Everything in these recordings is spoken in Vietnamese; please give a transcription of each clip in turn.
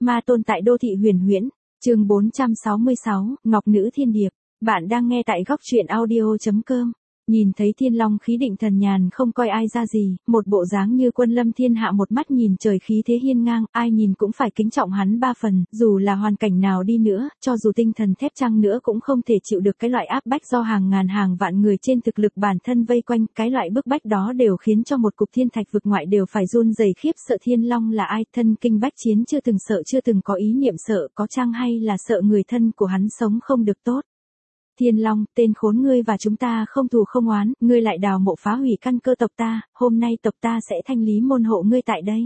Ma tôn tại đô thị huyền huyễn, chương 466, Ngọc Nữ Thiên Điệp. Bạn đang nghe tại góc truyện audio.com. Nhìn thấy Thiên Long khí định thần nhàn không coi ai ra gì, một bộ dáng như quân lâm thiên hạ, một mắt nhìn trời khí thế hiên ngang, ai nhìn cũng phải kính trọng hắn ba phần, dù là hoàn cảnh nào đi nữa, cho dù tinh thần thép chăng nữa cũng không thể chịu được cái loại áp bách do hàng ngàn hàng vạn người trên thực lực bản thân vây quanh, cái loại bức bách đó đều khiến cho một cục thiên thạch vực ngoại đều phải run rẩy khiếp sợ. Thiên Long là ai? Thân kinh bách chiến, chưa từng sợ, chưa từng có ý niệm sợ, có chăng hay là sợ người thân của hắn sống không được tốt? Thiên Long, tên khốn, ngươi và chúng ta không thù không oán, ngươi lại đào mộ phá hủy căn cơ tộc ta, hôm nay tộc ta sẽ thanh lý môn hộ ngươi tại đây.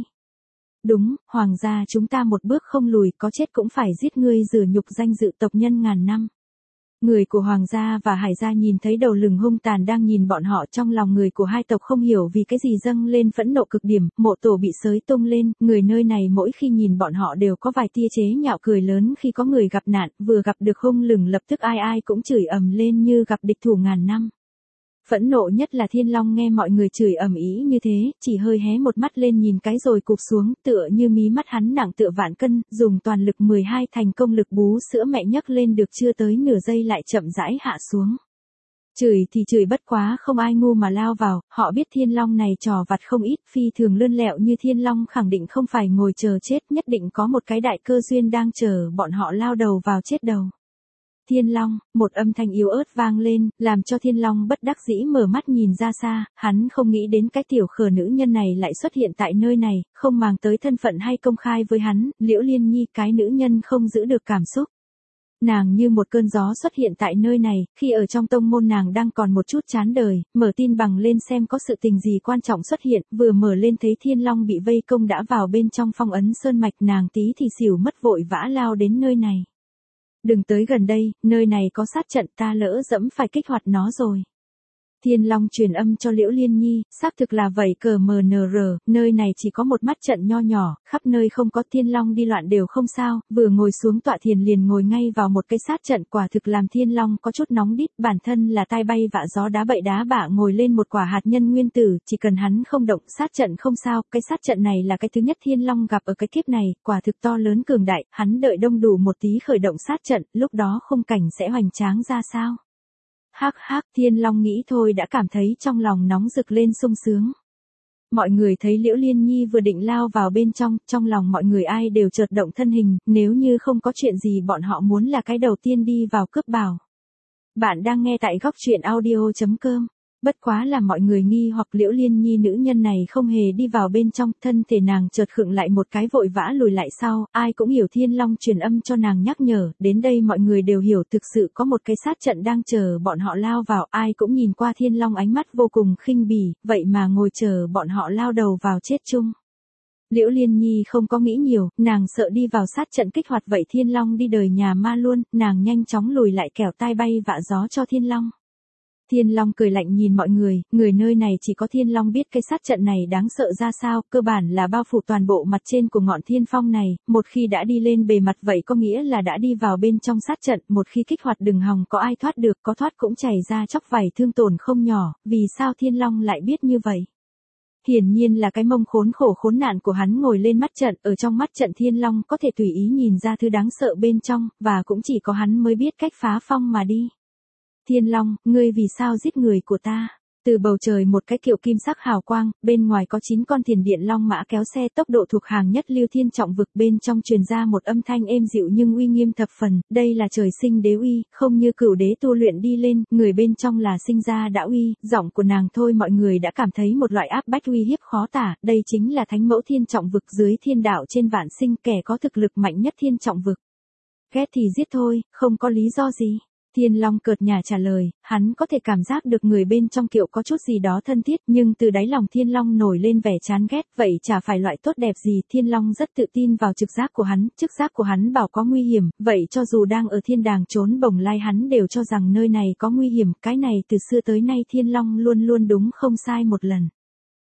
Đúng, hoàng gia chúng ta một bước không lùi, có chết cũng phải giết ngươi, rửa nhục danh dự tộc nhân ngàn năm. Người của hoàng gia và hải gia nhìn thấy đầu lừng hung tàn đang nhìn bọn họ, trong lòng người của hai tộc không hiểu vì cái gì dâng lên phẫn nộ cực điểm, mộ tổ bị xới tung lên, người nơi này mỗi khi nhìn bọn họ đều có vài tia chế nhạo cười lớn. Khi có người gặp nạn, vừa gặp được hung lừng lập tức ai ai cũng chửi ầm lên như gặp địch thủ ngàn năm. Phẫn nộ nhất là Thiên Long nghe mọi người chửi ầm ĩ như thế, chỉ hơi hé một mắt lên nhìn cái rồi cụp xuống, tựa như mí mắt hắn nặng tựa vạn cân, dùng toàn lực 12 thành công lực bú sữa mẹ nhấc lên được chưa tới nửa giây lại chậm rãi hạ xuống. Chửi thì chửi bất quá không ai ngu mà lao vào, họ biết Thiên Long này trò vặt không ít, phi thường lươn lẹo như Thiên Long khẳng định không phải ngồi chờ chết, nhất định có một cái đại cơ duyên đang chờ bọn họ lao đầu vào chết đầu. Thiên Long, một âm thanh yếu ớt vang lên, làm cho Thiên Long bất đắc dĩ mở mắt nhìn ra xa, hắn không nghĩ đến cái tiểu khờ nữ nhân này lại xuất hiện tại nơi này, không màng tới thân phận hay công khai với hắn. Liễu Liên Nhi, cái nữ nhân không giữ được cảm xúc. Nàng như một cơn gió xuất hiện tại nơi này, khi ở trong tông môn nàng đang còn một chút chán đời, mở tin bằng lên xem có sự tình gì quan trọng xuất hiện, vừa mở lên thấy Thiên Long bị vây công đã vào bên trong phong ấn sơn mạch, nàng tí thì xỉu mất, vội vã lao đến nơi này. Đừng tới gần đây, nơi này có sát trận, ta lỡ dẫm phải kích hoạt nó rồi. Thiên Long truyền âm cho Liễu Liên Nhi, xác thực là vậy, cờ MNR, nơi này chỉ có một mắt trận nho nhỏ, khắp nơi không có. Thiên Long đi loạn đều không sao, vừa ngồi xuống tọa thiền liền ngồi ngay vào một cái sát trận, quả thực làm Thiên Long có chút nóng đít, bản thân là tai bay vạ gió đá bậy đá bạ ngồi lên một quả hạt nhân nguyên tử, chỉ cần hắn không động sát trận không sao. Cái sát trận này là cái thứ nhất Thiên Long gặp ở cái kiếp này, quả thực to lớn cường đại, hắn đợi đông đủ một tí khởi động sát trận, lúc đó khung cảnh sẽ hoành tráng ra sao. Hắc hắc, Thiên Long nghĩ thôi đã cảm thấy trong lòng nóng rực lên sung sướng. Mọi người thấy Liễu Liên Nhi vừa định lao vào bên trong lòng mọi người ai đều chợt động thân hình, nếu như không có chuyện gì bọn họ muốn là cái đầu tiên đi vào cướp bảo. Bạn đang nghe tại góc truyện audio.com. Bất quá là mọi người nghi hoặc Liễu Liên Nhi nữ nhân này không hề đi vào bên trong, thân thể nàng chợt khựng lại một cái, vội vã lùi lại sau, ai cũng hiểu Thiên Long truyền âm cho nàng nhắc nhở, đến đây mọi người đều hiểu thực sự có một cái sát trận đang chờ bọn họ lao vào, ai cũng nhìn qua Thiên Long ánh mắt vô cùng khinh bỉ, vậy mà ngồi chờ bọn họ lao đầu vào chết chung. Liễu Liên Nhi không có nghĩ nhiều, nàng sợ đi vào sát trận kích hoạt vậy Thiên Long đi đời nhà ma luôn, nàng nhanh chóng lùi lại kẻo tai bay vạ gió cho Thiên Long. Thiên Long cười lạnh nhìn mọi người nơi này chỉ có Thiên Long biết cái sát trận này đáng sợ ra sao, cơ bản là bao phủ toàn bộ mặt trên của ngọn thiên phong này, một khi đã đi lên bề mặt vậy có nghĩa là đã đi vào bên trong sát trận, một khi kích hoạt đừng hòng có ai thoát được, có thoát cũng chảy ra chóc vảy thương tổn không nhỏ. Vì sao Thiên Long lại biết như vậy? Hiển nhiên là cái mông khốn khổ khốn nạn của hắn ngồi lên mắt trận, ở trong mắt trận Thiên Long có thể tùy ý nhìn ra thứ đáng sợ bên trong, và cũng chỉ có hắn mới biết cách phá phong mà đi. Thiên Long, ngươi vì sao giết người của ta? Từ bầu trời một cái kiệu kim sắc hào quang, bên ngoài có 9 con thiền điện long mã kéo xe tốc độ thuộc hàng nhất lưu thiên trọng vực, bên trong truyền ra một âm thanh êm dịu nhưng uy nghiêm thập phần, đây là trời sinh đế uy, không như cửu đế tu luyện đi lên, người bên trong là sinh ra đã uy, giọng của nàng thôi mọi người đã cảm thấy một loại áp bách uy hiếp khó tả, đây chính là thánh mẫu thiên trọng vực dưới thiên đạo trên vạn sinh, kẻ có thực lực mạnh nhất thiên trọng vực. Ghét thì giết thôi, không có lý do gì. Thiên Long cợt nhả trả lời, hắn có thể cảm giác được người bên trong kiệu có chút gì đó thân thiết, nhưng từ đáy lòng Thiên Long nổi lên vẻ chán ghét, vậy chả phải loại tốt đẹp gì. Thiên Long rất tự tin vào trực giác của hắn, trực giác của hắn bảo có nguy hiểm, vậy cho dù đang ở thiên đàng trốn bồng lai hắn đều cho rằng nơi này có nguy hiểm, cái này từ xưa tới nay Thiên Long luôn luôn đúng không sai một lần.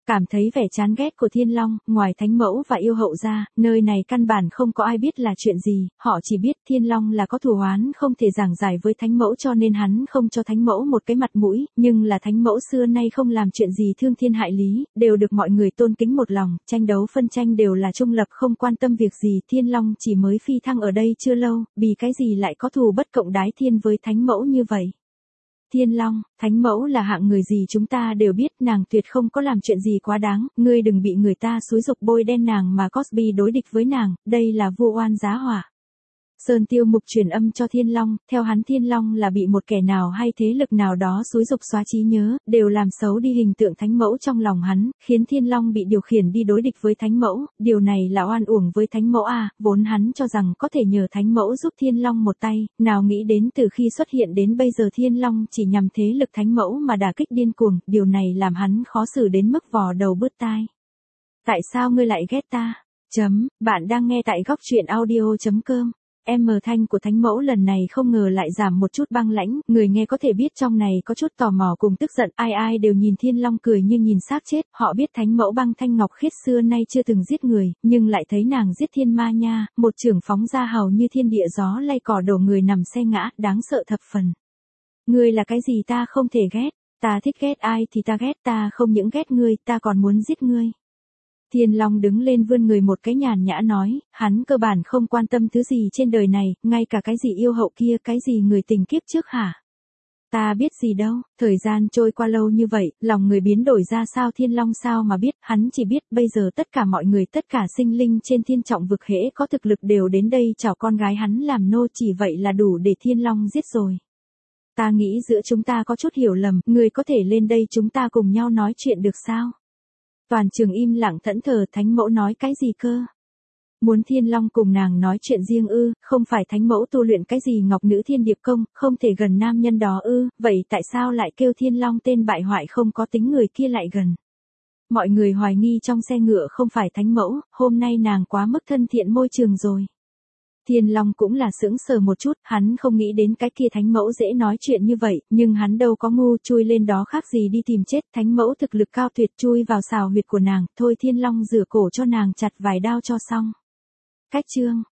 Cảm thấy vẻ chán ghét của Thiên Long, ngoài Thánh Mẫu và yêu hậu ra, nơi này căn bản không có ai biết là chuyện gì, họ chỉ biết Thiên Long là có thù oán không thể giảng giải với Thánh Mẫu cho nên hắn không cho Thánh Mẫu một cái mặt mũi, nhưng là Thánh Mẫu xưa nay không làm chuyện gì thương thiên hại lý, đều được mọi người tôn kính một lòng, tranh đấu phân tranh đều là trung lập không quan tâm việc gì. Thiên Long chỉ mới phi thăng ở đây chưa lâu, vì cái gì lại có thù bất cộng đái thiên với Thánh Mẫu như vậy. Thiên Long, Thánh Mẫu là hạng người gì chúng ta đều biết, nàng tuyệt không có làm chuyện gì quá đáng, ngươi đừng bị người ta xúi giục bôi đen nàng mà Cosby đối địch với nàng, đây là vu oan giá họa. Sơn Tiêu Mục truyền âm cho Thiên Long, theo hắn Thiên Long là bị một kẻ nào hay thế lực nào đó xúi giục xóa trí nhớ, đều làm xấu đi hình tượng Thánh Mẫu trong lòng hắn, khiến Thiên Long bị điều khiển đi đối địch với Thánh Mẫu, điều này là oan uổng với Thánh Mẫu à, vốn hắn cho rằng có thể nhờ Thánh Mẫu giúp Thiên Long một tay, nào nghĩ đến từ khi xuất hiện đến bây giờ Thiên Long chỉ nhằm thế lực Thánh Mẫu mà đả kích điên cuồng, điều này làm hắn khó xử đến mức vò đầu bứt tai. Tại sao ngươi lại ghét ta? Bạn đang nghe tại góc truyện audio.com. Thanh của Thánh Mẫu lần này không ngờ lại giảm một chút băng lãnh, người nghe có thể biết trong này có chút tò mò cùng tức giận, ai đều nhìn Thiên Long cười như nhìn xác chết, họ biết Thánh Mẫu Băng Thanh Ngọc Khiết xưa nay chưa từng giết người, nhưng lại thấy nàng giết thiên ma nha, một chưởng phóng ra hầu như thiên địa gió lay cỏ đổ người nằm xe ngã, đáng sợ thập phần. Ngươi là cái gì ta không thể ghét, ta thích ghét ai thì ta ghét, ta không những ghét ngươi, ta còn muốn giết ngươi. Thiên Long đứng lên vươn người một cái nhàn nhã nói, hắn cơ bản không quan tâm thứ gì trên đời này, ngay cả cái gì yêu hậu kia, cái gì người tình kiếp trước hả? Ta biết gì đâu, thời gian trôi qua lâu như vậy, lòng người biến đổi ra sao Thiên Long sao mà biết, hắn chỉ biết bây giờ tất cả mọi người tất cả sinh linh trên thiên trọng vực hễ có thực lực đều đến đây chào con gái hắn làm nô, chỉ vậy là đủ để Thiên Long giết rồi. Ta nghĩ giữa chúng ta có chút hiểu lầm, người có thể lên đây chúng ta cùng nhau nói chuyện được sao? Toàn trường im lặng thẫn thờ, Thánh Mẫu nói cái gì cơ? Muốn Thiên Long cùng nàng nói chuyện riêng ư, không phải Thánh Mẫu tu luyện cái gì Ngọc Nữ Thiên Điệp Công, không thể gần nam nhân đó ư, vậy tại sao lại kêu Thiên Long tên bại hoại không có tính người kia lại gần? Mọi người hoài nghi trong xe ngựa không phải Thánh Mẫu, hôm nay nàng quá mức thân thiện môi trường rồi. Thiên Long cũng là sững sờ một chút, hắn không nghĩ đến cái kia Thánh Mẫu dễ nói chuyện như vậy, nhưng hắn đâu có ngu, chui lên đó khác gì đi tìm chết, Thánh Mẫu thực lực cao tuyệt chui vào xào huyệt của nàng, thôi Thiên Long rửa cổ cho nàng chặt vài đao cho xong. Cách chương